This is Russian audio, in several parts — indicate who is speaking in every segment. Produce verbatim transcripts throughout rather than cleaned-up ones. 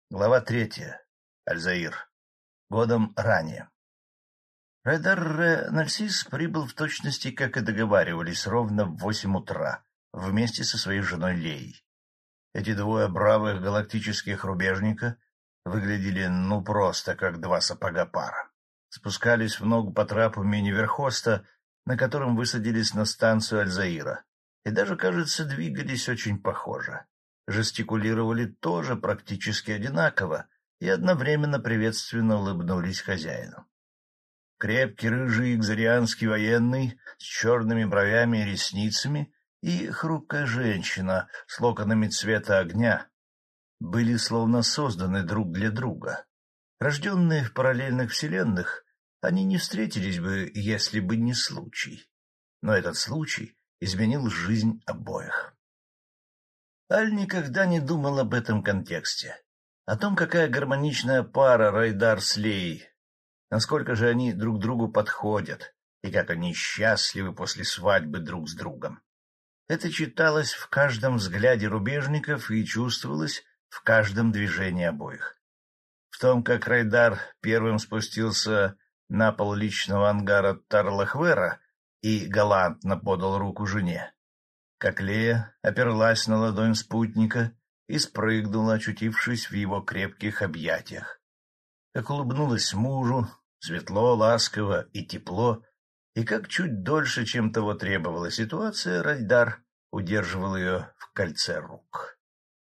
Speaker 1: Глава третья. Альзаир. Годом ранее. Райдар Нарсис прибыл в точности, как и договаривались, ровно в восемь утра, вместе со своей женой Леей. Эти двое бравых галактических рубежника выглядели ну просто, как два сапога пара. Спускались в ногу по трапу мини-верхоста, на котором высадились на станцию Альзаира, и даже, кажется, двигались очень похоже. Жестикулировали тоже практически одинаково и одновременно приветственно улыбнулись хозяину. Крепкий рыжий экзарианский военный с черными бровями и ресницами и хрупкая женщина с локонами цвета огня были словно созданы друг для друга. Рожденные в параллельных вселенных, они не встретились бы, если бы не случай. Но этот случай изменил жизнь обоих. Аль никогда не думал об этом контексте, о том, какая гармоничная пара Райдар с Леей, насколько же они друг другу подходят и как они счастливы после свадьбы друг с другом. Это читалось в каждом взгляде рубежников и чувствовалось в каждом движении обоих. В том, как Райдар первым спустился на пол личного ангара Тарлахвера и галантно подал руку жене, как Лея оперлась на ладонь спутника и спрыгнула, очутившись в его крепких объятиях, как улыбнулась мужу, светло, ласково и тепло, и как чуть дольше, чем того требовала ситуация, Райдар удерживал ее в кольце рук.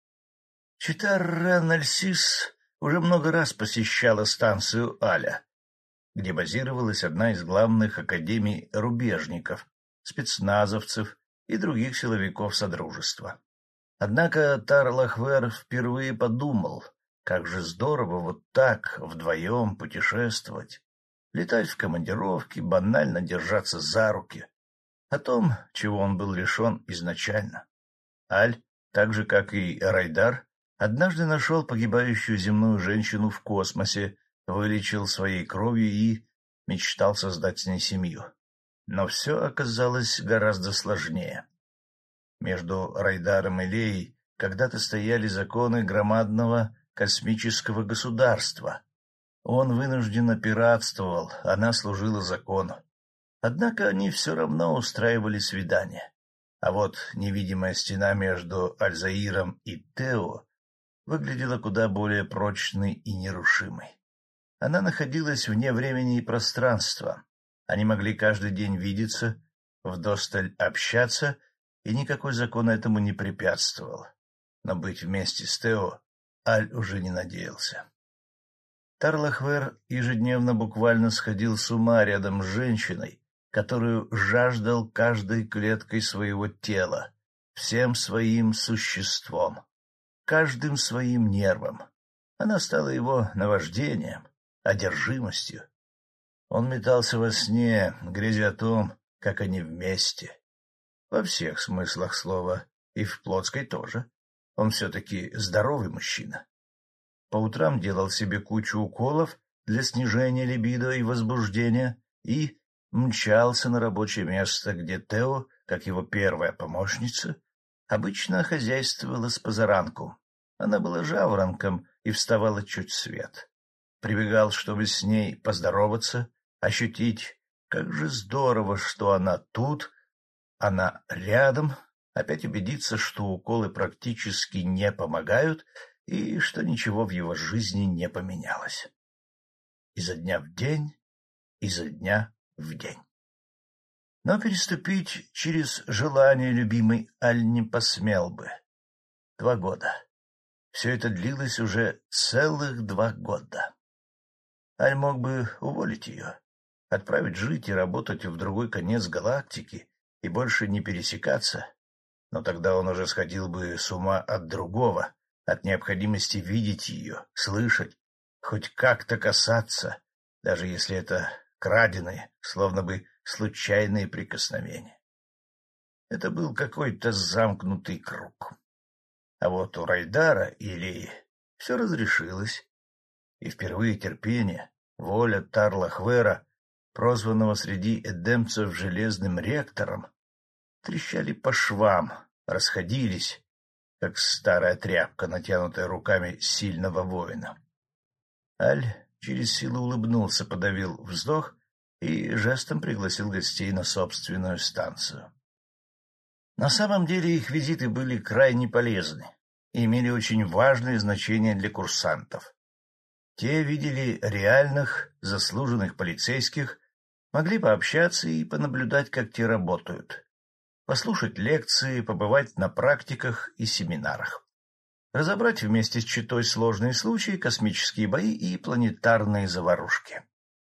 Speaker 1: Читар Нарсис уже много раз посещала станцию Аля, где базировалась одна из главных академий рубежников, спецназовцев и других силовиков Содружества. Однако Тарлахвер впервые подумал, как же здорово вот так вдвоем путешествовать, летать в командировки, банально держаться за руки, о том, чего он был лишен изначально. Аль, так же как и Райдар, однажды нашел погибающую земную женщину в космосе, вылечил своей кровью и мечтал создать с ней семью. Но все оказалось гораздо сложнее. Между Райдаром и Леей когда-то стояли законы громадного космического государства. Он вынужденно пиратствовал, она служила закону. Однако они все равно устраивали свидания. А вот невидимая стена между Альзаиром и Тео выглядела куда более прочной и нерушимой. Она находилась вне времени и пространства. Они могли каждый день видеться, вдосталь общаться, и никакой закон этому не препятствовал. Но быть вместе с Тео Аль уже не надеялся. Тарлахвер ежедневно буквально сходил с ума рядом с женщиной, которую жаждал каждой клеткой своего тела, всем своим существом, каждым своим нервом. Она стала его наваждением, одержимостью. Он метался во сне, грезя о том, как они вместе. Во всех смыслах слова, и в плотской тоже. Он все-таки здоровый мужчина. По утрам делал себе кучу уколов для снижения либидо и возбуждения и мчался на рабочее место, где Тео, как его первая помощница, обычно хозяйствовала с позаранку. Она была жаворонком и вставала чуть свет. Прибегал, чтобы с ней поздороваться, ощутить, как же здорово, что она тут, она рядом, опять убедиться, что уколы практически не помогают и что ничего в его жизни не поменялось. Изо дня в день, изо дня в день. Но переступить через желание любимой Аль не посмел бы. Два года. Все это длилось уже целых два года. Аль мог бы уволить ее, отправить жить и работать в другой конец галактики и больше не пересекаться, но тогда он уже сходил бы с ума от другого, от необходимости видеть ее, слышать, хоть как-то касаться, даже если это краденые, словно бы случайные прикосновения. Это был какой-то замкнутый круг. А вот у Райдара и Леи все разрешилось, и впервые терпение, воля Тарлахвера, прозванного среди эдемцев железным ректором, трещали по швам, расходились, как старая тряпка, натянутая руками сильного воина. Аль через силу улыбнулся, подавил вздох и жестом пригласил гостей на собственную станцию. На самом деле их визиты были крайне полезны и имели очень важное значение для курсантов. Те видели реальных, заслуженных полицейских, могли пообщаться и понаблюдать, как те работают, послушать лекции, побывать на практиках и семинарах, разобрать вместе с читой сложные случаи, космические бои и планетарные заварушки.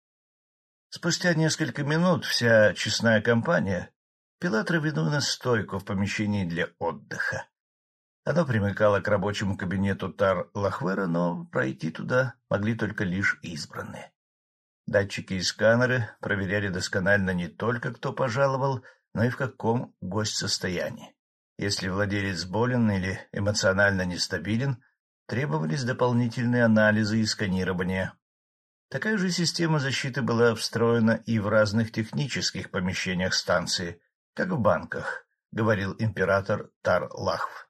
Speaker 1: Спустя несколько минут вся честная компания пила травяную настойку в помещении для отдыха. Оно примыкало к рабочему кабинету Тар-Лахвера, но пройти туда могли только лишь избранные. Датчики и сканеры проверяли досконально не только, кто пожаловал, но и в каком гость состоянии. Если владелец болен или эмоционально нестабилен, требовались дополнительные анализы и сканирование. Такая же система защиты была встроена и в разных технических помещениях станции, как в банках, — говорил император Тар-Лахв.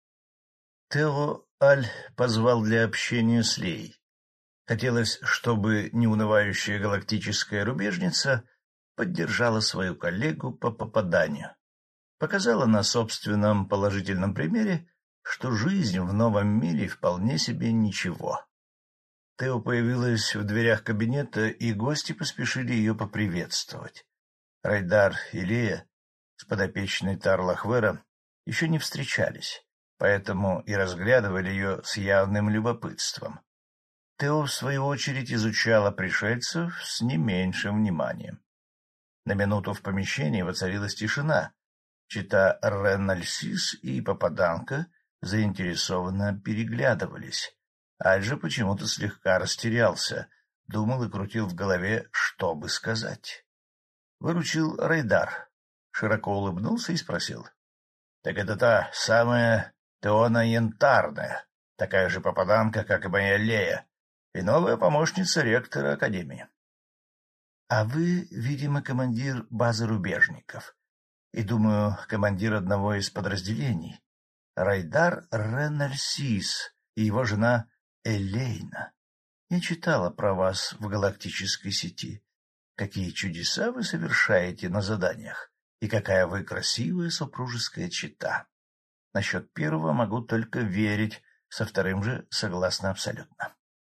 Speaker 1: Тео Аль позвал для общения с Леей. Хотелось, чтобы неунывающая галактическая рубежница поддержала свою коллегу по попаданию. Показала на собственном положительном примере, что жизнь в новом мире вполне себе ничего. Тео появилась в дверях кабинета, и гости поспешили ее поприветствовать. Райдар и Лея с подопечной Тар-Лахвера еще не встречались, поэтому и разглядывали ее с явным любопытством. Тео, в свою очередь, изучала пришельцев с не меньшим вниманием. На минуту в помещении воцарилась тишина. Чита Ренальсис и попаданка заинтересованно переглядывались. Аль же почему-то слегка растерялся, думал и крутил в голове, что бы сказать. Выручил Райдар, широко улыбнулся и спросил: — Так это та самая Теона Янтарная, такая же попаданка, как и моя Лея, и новая помощница ректора Академии. — А вы, видимо, командир базы рубежников, и, думаю, командир одного из подразделений. Райдар Ренальсис и его жена Элейна. Я читала про вас в галактической сети. Какие чудеса вы совершаете на заданиях, и какая вы красивая супружеская чета. Насчет первого могу только верить, со вторым же согласна абсолютно.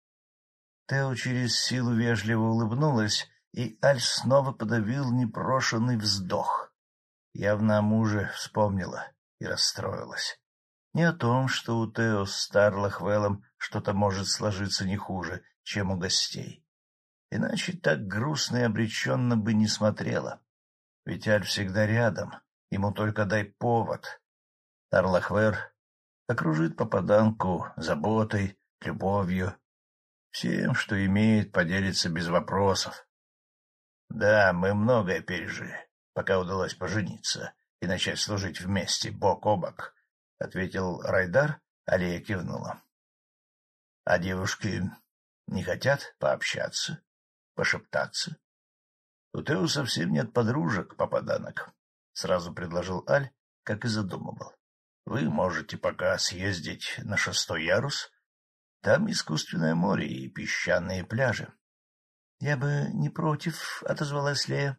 Speaker 1: Тео через силу вежливо улыбнулась, и Аль снова подавил непрошенный вздох. Явно о муже вспомнила и расстроилась. Не о том, что у Тео с Тар-Лахвелом что-то может сложиться не хуже, чем у гостей. Иначе так грустно и обреченно бы не смотрела. Ведь Аль всегда рядом, ему только дай повод. Тар-Лахвер окружит попаданку заботой, любовью, всем, что имеет, поделится без вопросов. Да, мы многое пережили, пока удалось пожениться и начать служить вместе, бок о бок, — ответил Райдар, а Лея кивнула. — А девушки не хотят пообщаться, пошептаться? — У Тео совсем нет подружек, попаданок, — сразу предложил Аль, как и задумывал. — Вы можете пока съездить на шестой ярус. Там искусственное море и песчаные пляжи. — Я бы не против, — отозвалась Лея.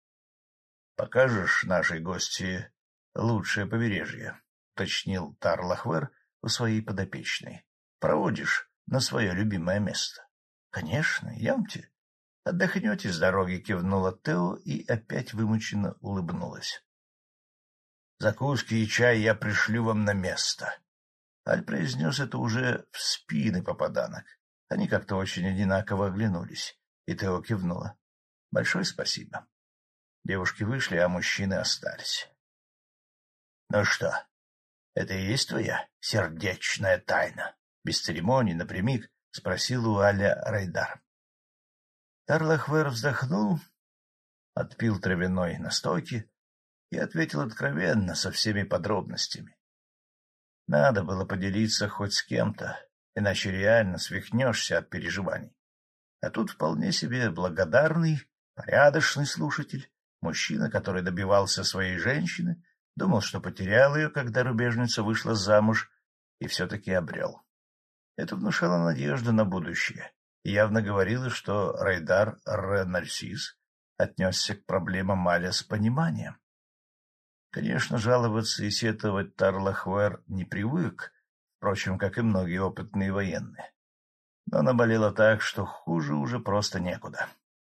Speaker 1: — Покажешь нашей гости лучшее побережье, — уточнил Тар-Лахвер у своей подопечной. — Проводишь на свое любимое место. — Конечно, ямте. Отдохнете с дороги, — кивнула Тео и опять вымученно улыбнулась. — Закуски и чай я пришлю вам на место. Аль произнес это уже в спины попаданок. Они как-то очень одинаково оглянулись, и Тео кивнула. — Большое спасибо. Девушки вышли, а мужчины остались. — Ну что, это и есть твоя сердечная тайна? — без церемоний, напрямик спросил у Аля Райдар. Тар-Лахвер вздохнул, отпил травяной настойки и ответил откровенно, со всеми подробностями. Надо было поделиться хоть с кем-то, иначе реально свихнешься от переживаний. А тут вполне себе благодарный, порядочный слушатель, мужчина, который добивался своей женщины, думал, что потерял ее, когда рубежница вышла замуж и все-таки обрел. Это внушало надежду на будущее и явно говорило, что Райдар Ре-Нарсис отнесся к проблемам Аля с пониманием. Конечно, жаловаться и сетовать Тарлахвер не привык, впрочем, как и многие опытные военные. Но наболело так, что хуже уже просто некуда.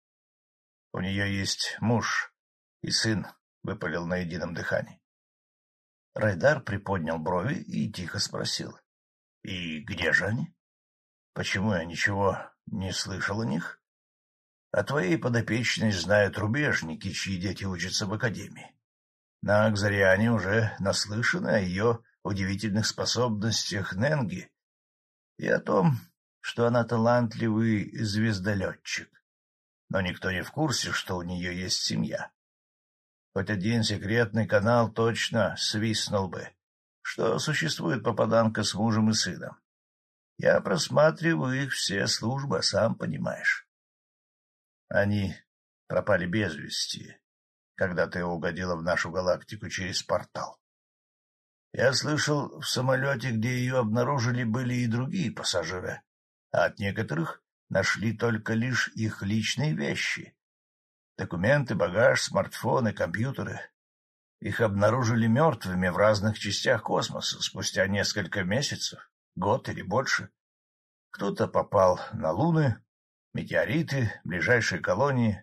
Speaker 1: — У нее есть муж и сын, — выпалил на едином дыхании. Райдар приподнял брови и тихо спросил. — И где же они? Почему я ничего не слышал о них? О твоей подопечной знают рубежники, чьи дети учатся в академии. На Акзариане уже наслышаны о ее удивительных способностях Ненги и о том, что она талантливый звездолетчик. Но никто не в курсе, что у нее есть семья. Хоть один секретный канал точно свистнул бы, что существует попаданка с мужем и сыном. Я просматриваю их все службы, сам понимаешь. Они пропали без вести, когда ты угодила в нашу галактику через портал. Я слышал, в самолете, где ее обнаружили, были и другие пассажиры, а от некоторых нашли только лишь их личные вещи. Документы, багаж, смартфоны, компьютеры. Их обнаружили мертвыми в разных частях космоса спустя несколько месяцев, год или больше. Кто-то попал на луны, метеориты, ближайшие колонии.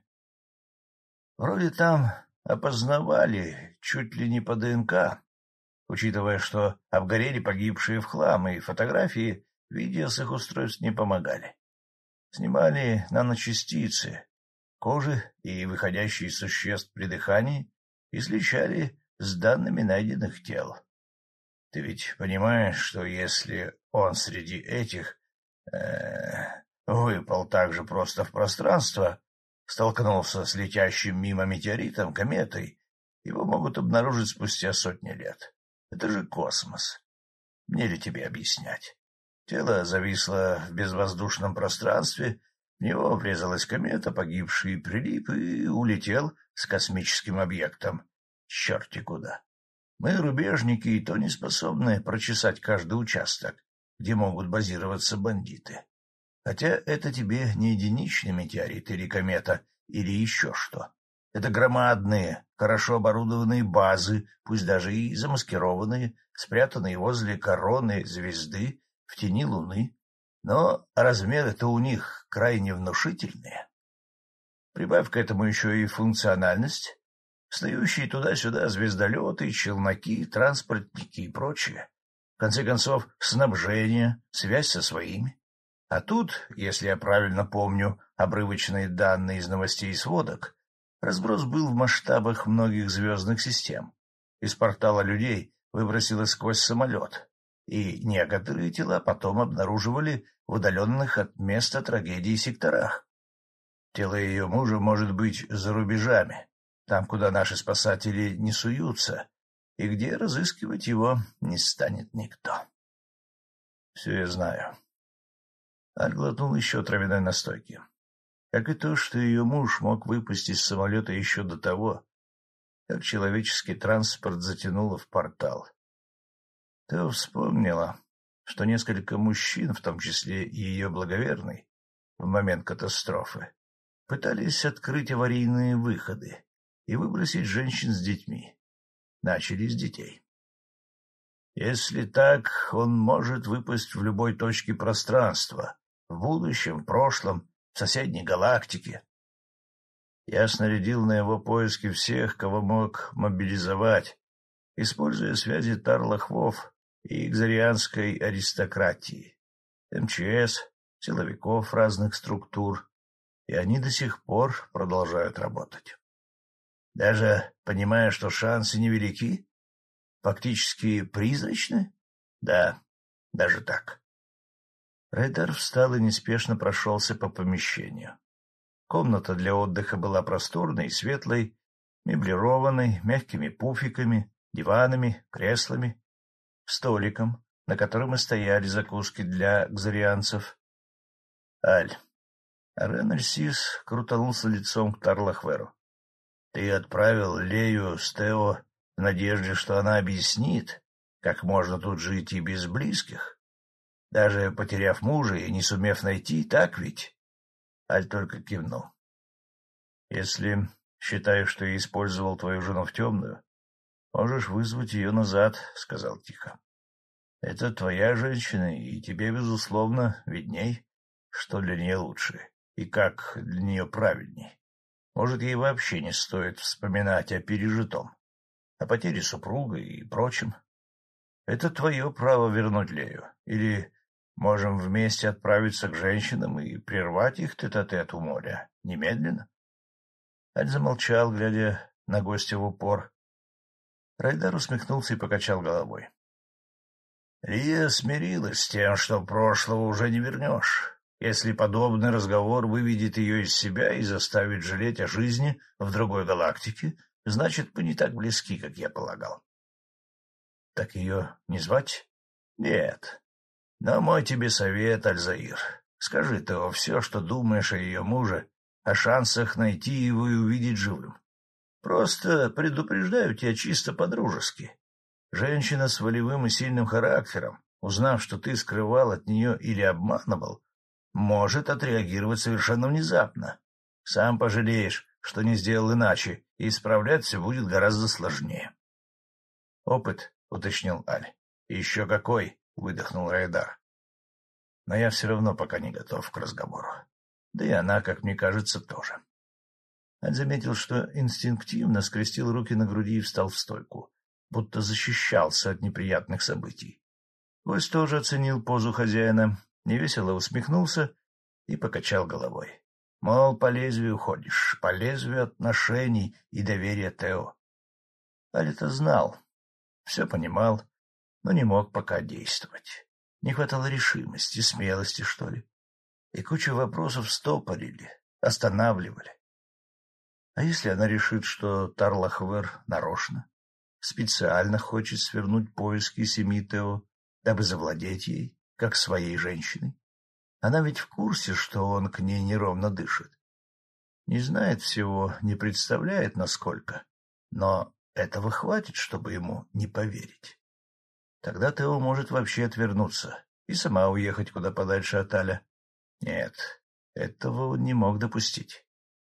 Speaker 1: Вроде там опознавали чуть ли не по ДНК, учитывая, что обгорели погибшие в хлам, и фотографии, видео с их устройств не помогали. Снимали наночастицы кожи и выходящие из существ при дыхании и сличали с данными найденных тел. Ты ведь понимаешь, что если он среди этих э, выпал так же просто в пространство, столкнулся с летящим мимо метеоритом, кометой, его могут обнаружить спустя сотни лет. Это же космос. Мне ли тебе объяснять? Тело зависло в безвоздушном пространстве, в него врезалась комета, погибший прилип и улетел с космическим объектом. Черти куда. Мы, рубежники, и то не способны прочесать каждый участок, где могут базироваться бандиты. Хотя это тебе не единичный метеорит или комета, или еще что. Это громадные, хорошо оборудованные базы, пусть даже и замаскированные, спрятанные возле короны звезды в тени Луны. Но размеры-то у них крайне внушительные. Прибавь к этому еще и функциональность, снующие туда-сюда звездолеты, челноки, транспортники и прочее. В конце концов, снабжение, связь со своими. А тут, если я правильно помню обрывочные данные из новостей и сводок, разброс был в масштабах многих звездных систем. Из портала людей выбросило сквозь самолет, и некоторые тела потом обнаруживали в удаленных от места трагедии секторах. Тело ее мужа может быть за рубежами, там, куда наши спасатели не суются, и где разыскивать его не станет никто. Все я знаю. Аль глотнул еще травяной настойки. Как и то, что ее муж мог выпустить из самолета еще до того, как человеческий транспорт затянуло в портал. Ты вспомнила, что несколько мужчин, в том числе и ее благоверный, в момент катастрофы, пытались открыть аварийные выходы и выбросить женщин с детьми. Начали с детей. Если так, он может выпасть в любой точке пространства, в будущем, в прошлом, в соседней галактике. Я снарядил на его поиски всех, кого мог мобилизовать, используя связи Тарлахвов и экзарианской аристократии, МЧС, силовиков разных структур, и они до сих пор продолжают работать. Даже понимая, что шансы невелики, фактически призрачны? Да, даже так. Райдар встал и неспешно прошелся по помещению. Комната для отдыха была просторной и светлой, меблированной, мягкими пуфиками, диванами, креслами, столиком, на котором и стояли закуски для кзарианцев. — Аль, Рен-Нарсис крутанулся лицом к Тарлахверу. — Ты отправил Лею с Тео в надежде, что она объяснит, как можно тут жить и без близких, даже потеряв мужа и не сумев найти, так ведь? Аль только кивнул. — Если считаешь, что я использовал твою жену в темную, можешь вызвать ее назад, — сказал тихо. — Это твоя женщина, и тебе, безусловно, видней, что для нее лучше и как для нее правильней. Может, ей вообще не стоит вспоминать о пережитом, о потере супруга и прочем. Это твое право вернуть Лею. Или можем вместе отправиться к женщинам и прервать их тет-а-тет у моря. Немедленно. Аль замолчал, глядя на гостя в упор. Райдар усмехнулся и покачал головой. Лия смирилась с тем, что прошлого уже не вернешь. Если подобный разговор выведет ее из себя и заставит жалеть о жизни в другой галактике, значит, мы не так близки, как я полагал. — Так ее не звать? — Нет. Но мой тебе совет, Альзаир. Скажи ты все, что думаешь о ее муже, о шансах найти его и увидеть живым. Просто предупреждаю тебя чисто по-дружески. Женщина с волевым и сильным характером, узнав, что ты скрывал от нее или обманывал, может отреагировать совершенно внезапно. Сам пожалеешь, что не сделал иначе, и исправлять все будет гораздо сложнее. — Опыт, — уточнил Аль. — Еще какой, — выдохнул Райдар. Но я все равно пока не готов к разговору. Да и она, как мне кажется, тоже. Аль заметил, что инстинктивно скрестил руки на груди и встал в стойку, будто защищался от неприятных событий. Гость тоже оценил позу хозяина, невесело усмехнулся и покачал головой. Мол, по лезвию ходишь, по лезвию отношений и доверия Тео. Аль это знал, все понимал, но не мог пока действовать. Не хватало решимости, смелости, что ли. И кучу вопросов стопорили, останавливали. А если она решит, что Тарлахвер нарочно, специально хочет свернуть поиски семьи Тео, дабы завладеть ей, как своей женщиной? Она ведь в курсе, что он к ней неровно дышит. Не знает всего, не представляет, насколько, но этого хватит, чтобы ему не поверить. Тогда Тео может вообще отвернуться и сама уехать куда подальше от Аля. Нет, этого он не мог допустить.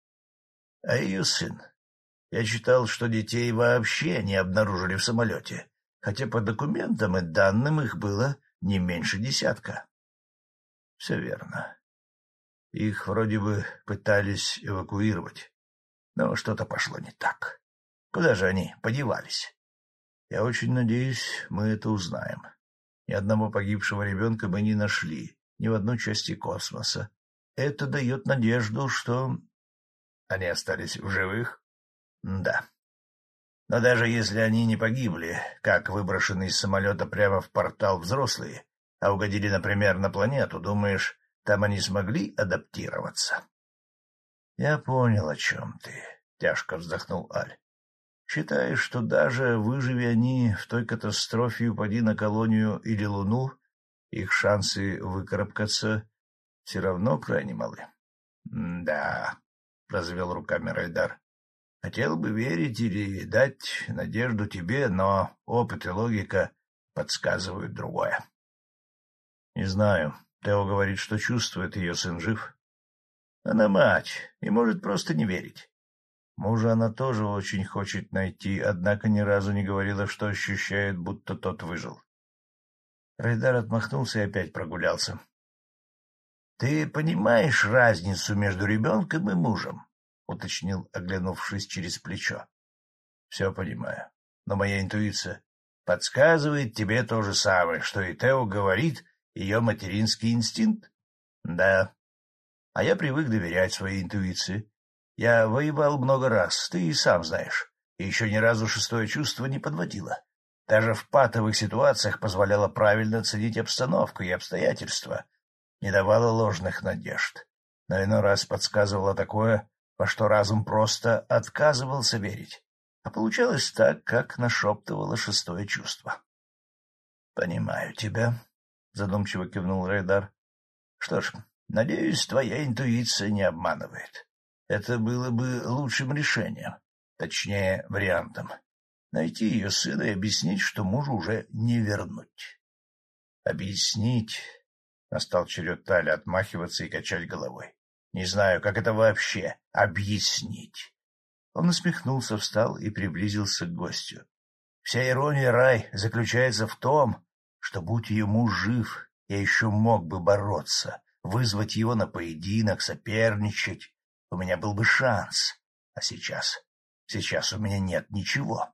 Speaker 1: А ее сын? Я читал, что детей вообще не обнаружили в самолете, хотя по документам и данным их было не меньше десятка. Все верно. Их вроде бы пытались эвакуировать, но что-то пошло не так. Куда же они подевались? Я очень надеюсь, мы это узнаем. Ни одного погибшего ребенка мы не нашли, ни в одной части космоса. Это дает надежду, что... Они остались в живых? Да. Но даже если они не погибли, как выброшены из самолета прямо в портал взрослые, а угодили, например, на планету, думаешь, там они смогли адаптироваться? — Я понял, о чем ты, — тяжко вздохнул Аль. — Считаешь, что даже выживи они в той катастрофе и упади на колонию или Луну, их шансы выкарабкаться все равно крайне малы? — Да, — развел руками Райдар. — Хотел бы верить или дать надежду тебе, но опыт и логика подсказывают другое. — Не знаю. Тео говорит, что чувствует, ее сын жив. Она мать и может просто не верить. Мужа она тоже очень хочет найти, однако ни разу не говорила, что ощущает, будто тот выжил. Райдар отмахнулся и опять прогулялся. — Ты понимаешь разницу между ребенком и мужем? — уточнил, оглянувшись через плечо. — Все понимаю, но моя интуиция подсказывает тебе то же самое, что и Тео говорит, ее материнский инстинкт? — Да. А я привык доверять своей интуиции. Я воевал много раз, ты и сам знаешь, и еще ни разу шестое чувство не подводило. Даже в патовых ситуациях позволяло правильно оценить обстановку и обстоятельства, не давало ложных надежд, но иной раз подсказывало такое, во что разум просто отказывался верить, а получалось так, как нашептывало шестое чувство. — Понимаю тебя, — задумчиво кивнул Райдар. — Что ж, надеюсь, твоя интуиция не обманывает. Это было бы лучшим решением, точнее, вариантом. найти ее сына и объяснить, что мужу уже не вернуть. Объяснить? Настал черед Таля отмахиваться и качать головой. Не знаю, как это вообще объяснить. Он усмехнулся, встал и приблизился к гостю. Вся ирония, Рай, заключается в том, что, будь ее муж жив, я еще мог бы бороться, вызвать его на поединок, соперничать. У меня был бы шанс. А сейчас? Сейчас у меня нет ничего.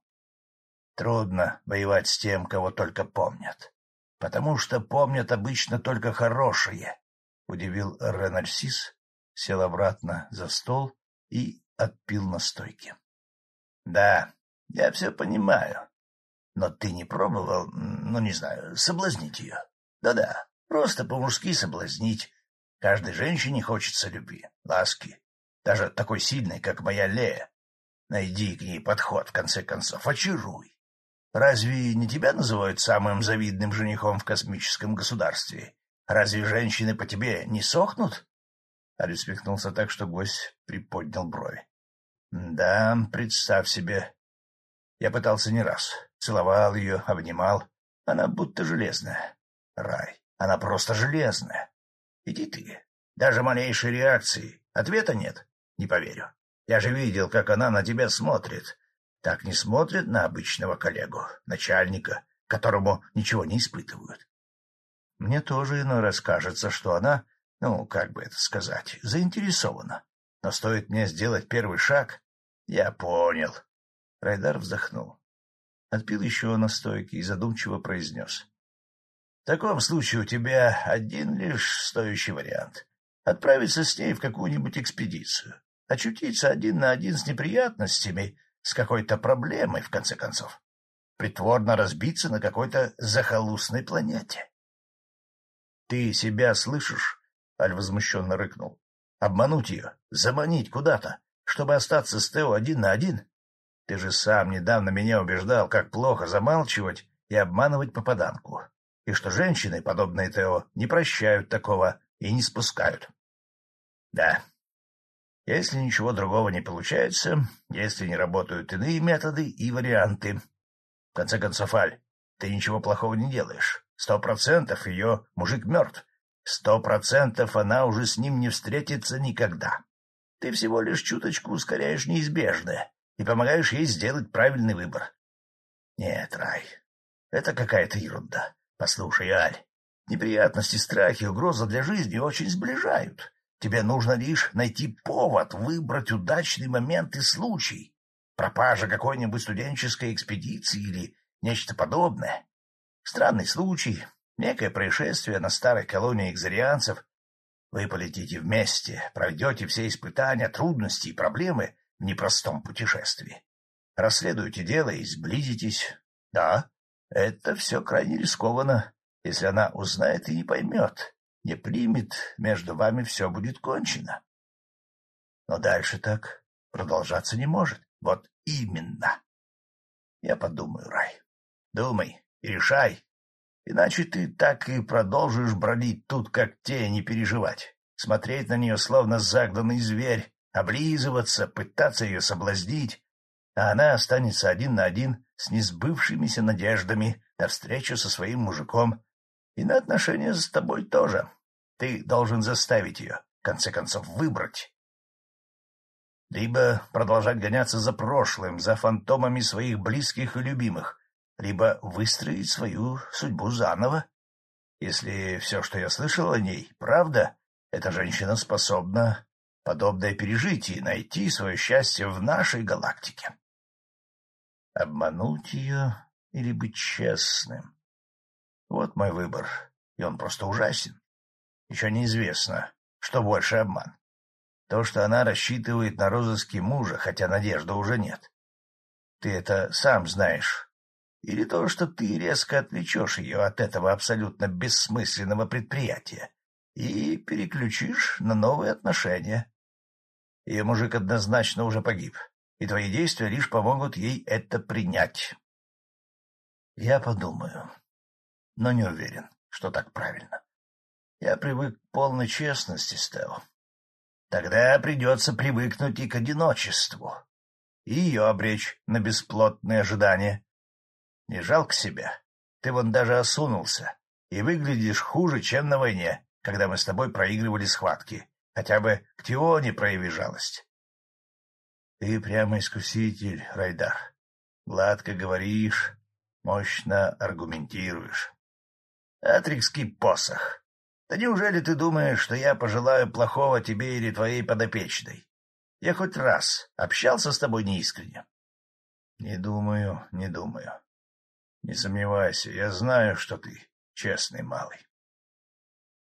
Speaker 1: Трудно воевать с тем, кого только помнят. Потому что помнят обычно только хорошие. Удивил Ренальсис, сел обратно за стол и отпил настойки. — Да, я все понимаю. Но ты не пробовал, ну, не знаю, соблазнить ее? Да-да, просто по-мужски соблазнить. Каждой женщине хочется любви, ласки. Даже такой сильной, как моя Лея. Найди к ней подход, в конце концов, очаруй. Разве не тебя называют самым завидным женихом в космическом государстве? Разве женщины по тебе не сохнут? Ари усмехнулся так, что гость приподнял брови. — Да, представь себе. Я пытался не раз. Целовал ее, обнимал. Она будто железная. Рай, она просто железная. Иди ты. Даже малейшей реакции. Ответа нет. Не поверю. Я же видел, как она на тебя смотрит. Так не смотрит на обычного коллегу, начальника, которому ничего не испытывают. Мне тоже иной раз кажется, что она, ну, как бы это сказать, заинтересована. Но стоит мне сделать первый шаг... Я понял. Райдар вздохнул. Отпил еще настойки и задумчиво произнес. — В таком случае у тебя один лишь стоящий вариант — отправиться с ней в какую-нибудь экспедицию, очутиться один на один с неприятностями, с какой-то проблемой, в конце концов, притворно разбиться на какой-то захолустной планете. — Ты себя слышишь? — Аль возмущенно рыкнул. — Обмануть ее, заманить куда-то, чтобы остаться с Тео один на один? Ты же сам недавно меня убеждал, как плохо замалчивать и обманывать попаданку, и что женщины, подобные Тео, не прощают такого и не спускают. Да, если ничего другого не получается, если не работают иные методы и варианты. В конце концов, Аль, ты ничего плохого не делаешь. Сто процентов ее мужик мертв. Сто процентов она уже с ним не встретится никогда. Ты всего лишь чуточку ускоряешь неизбежное и помогаешь ей сделать правильный выбор. Нет, Рай, это какая-то ерунда. Послушай, Аль, неприятности, страхи, угроза для жизни очень сближают. Тебе нужно лишь найти повод, выбрать удачный момент и случай. Пропажа какой-нибудь студенческой экспедиции или нечто подобное. Странный случай, некое происшествие на старой колонии экзарианцев. Вы полетите вместе, пройдете все испытания, трудности и проблемы в непростом путешествии. Расследуете дело и сблизитесь. Да, это все крайне рискованно. Если она узнает и не поймет, не примет, между вами все будет кончено. Но дальше так продолжаться не может. Вот именно. Я подумаю, Рай. Думай и решай. Иначе ты так и продолжишь бродить тут, как тень, не переживать. Смотреть на нее, словно загнанный зверь, облизываться, пытаться ее соблазнить, а она останется один на один с несбывшимися надеждами на встречу со своим мужиком и на отношения с тобой тоже. Ты должен заставить ее, в конце концов, выбрать. Либо продолжать гоняться за прошлым, за фантомами своих близких и любимых, либо выстроить свою судьбу заново. Если все, что я слышал о ней, правда, эта женщина способна подобное пережить и найти свое счастье в нашей галактике. Обмануть ее или быть честным? Вот мой выбор, и он просто ужасен. Еще неизвестно, что больше обман. То, что она рассчитывает на розыски мужа, хотя надежды уже нет. Ты это сам знаешь. Или то, что ты резко отвлечешь ее от этого абсолютно бессмысленного предприятия и переключишь на новые отношения. Ее мужик однозначно уже погиб, и твои действия лишь помогут ей это принять. Я подумаю, но не уверен, что так правильно. Я привык к полной честности, Стелл. Тогда придется привыкнуть и к одиночеству. и ее обречь на бесплотные ожидания. Не жалко себя? Ты вон даже осунулся и выглядишь хуже, чем на войне, когда мы с тобой проигрывали схватки. Хотя бы к Тионе прояви жалость. Ты прямо искуситель, Райдар. Гладко говоришь, мощно аргументируешь. Атрикский посох. Да неужели ты думаешь, что я пожелаю плохого тебе или твоей подопечной? Я хоть раз общался с тобой неискренне? Не думаю, не думаю. Не сомневайся, я знаю, что ты честный малый.